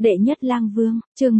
Đệ nhất lang vương, chương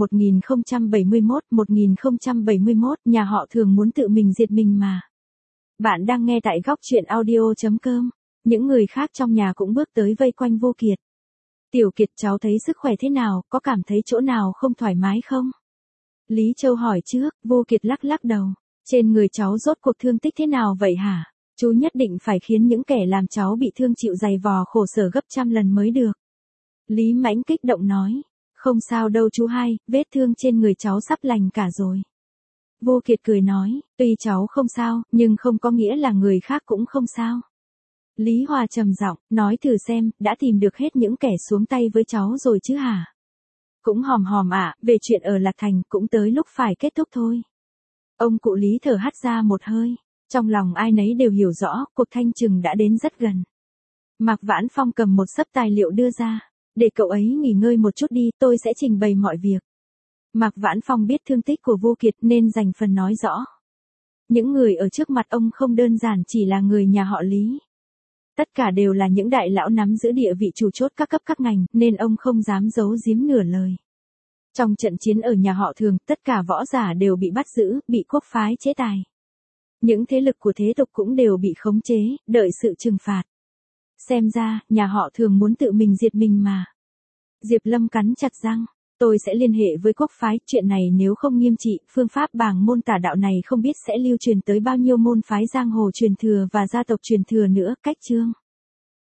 1071, nhà họ Thường muốn tự mình diệt mình mà. Bạn đang nghe tại góc truyện audio.com. Những người khác trong nhà cũng bước tới vây quanh Vô Kiệt. Tiểu Kiệt, cháu thấy sức khỏe thế nào, có cảm thấy chỗ nào không thoải mái không? Lý Châu hỏi trước. Vô Kiệt lắc lắc đầu. Trên người cháu rốt cuộc thương tích thế nào vậy hả? Chú nhất định phải khiến những kẻ làm cháu bị thương chịu dày vò khổ sở gấp trăm lần mới được. Lý Mãnh kích động nói. Không sao đâu chú hai, vết thương trên người cháu sắp lành cả rồi. Vô Kiệt cười nói, tuy cháu không sao, nhưng không có nghĩa là người khác cũng không sao. Lý Hòa trầm giọng, nói thử xem, đã tìm được hết những kẻ xuống tay với cháu rồi chứ hả? Cũng hòm hòm ạ, về chuyện ở Lạc Thành cũng tới lúc phải kết thúc thôi. Ông cụ Lý thở hắt ra một hơi, trong lòng ai nấy đều hiểu rõ, cuộc thanh trừng đã đến rất gần. Mạc Vãn Phong cầm một xấp tài liệu đưa ra. Để cậu ấy nghỉ ngơi một chút đi, tôi sẽ trình bày mọi việc. Mạc Vãn Phong biết thương tích của Vô Kiệt nên dành phần nói rõ. Những người ở trước mặt ông không đơn giản chỉ là người nhà họ Lý. Tất cả đều là những đại lão nắm giữ địa vị chủ chốt các cấp các ngành, nên ông không dám giấu giếm nửa lời. Trong trận chiến ở nhà họ Thường, tất cả võ giả đều bị bắt giữ, bị quốc phái chế tài. Những thế lực của thế tục cũng đều bị khống chế, đợi sự trừng phạt. Xem ra, nhà họ Thường muốn tự mình diệt mình mà. Diệp Lâm cắn chặt răng. Tôi sẽ liên hệ với quốc phái, chuyện này nếu không nghiêm trị, phương pháp bàng môn tả đạo này không biết sẽ lưu truyền tới bao nhiêu môn phái giang hồ truyền thừa và gia tộc truyền thừa nữa. Cách chương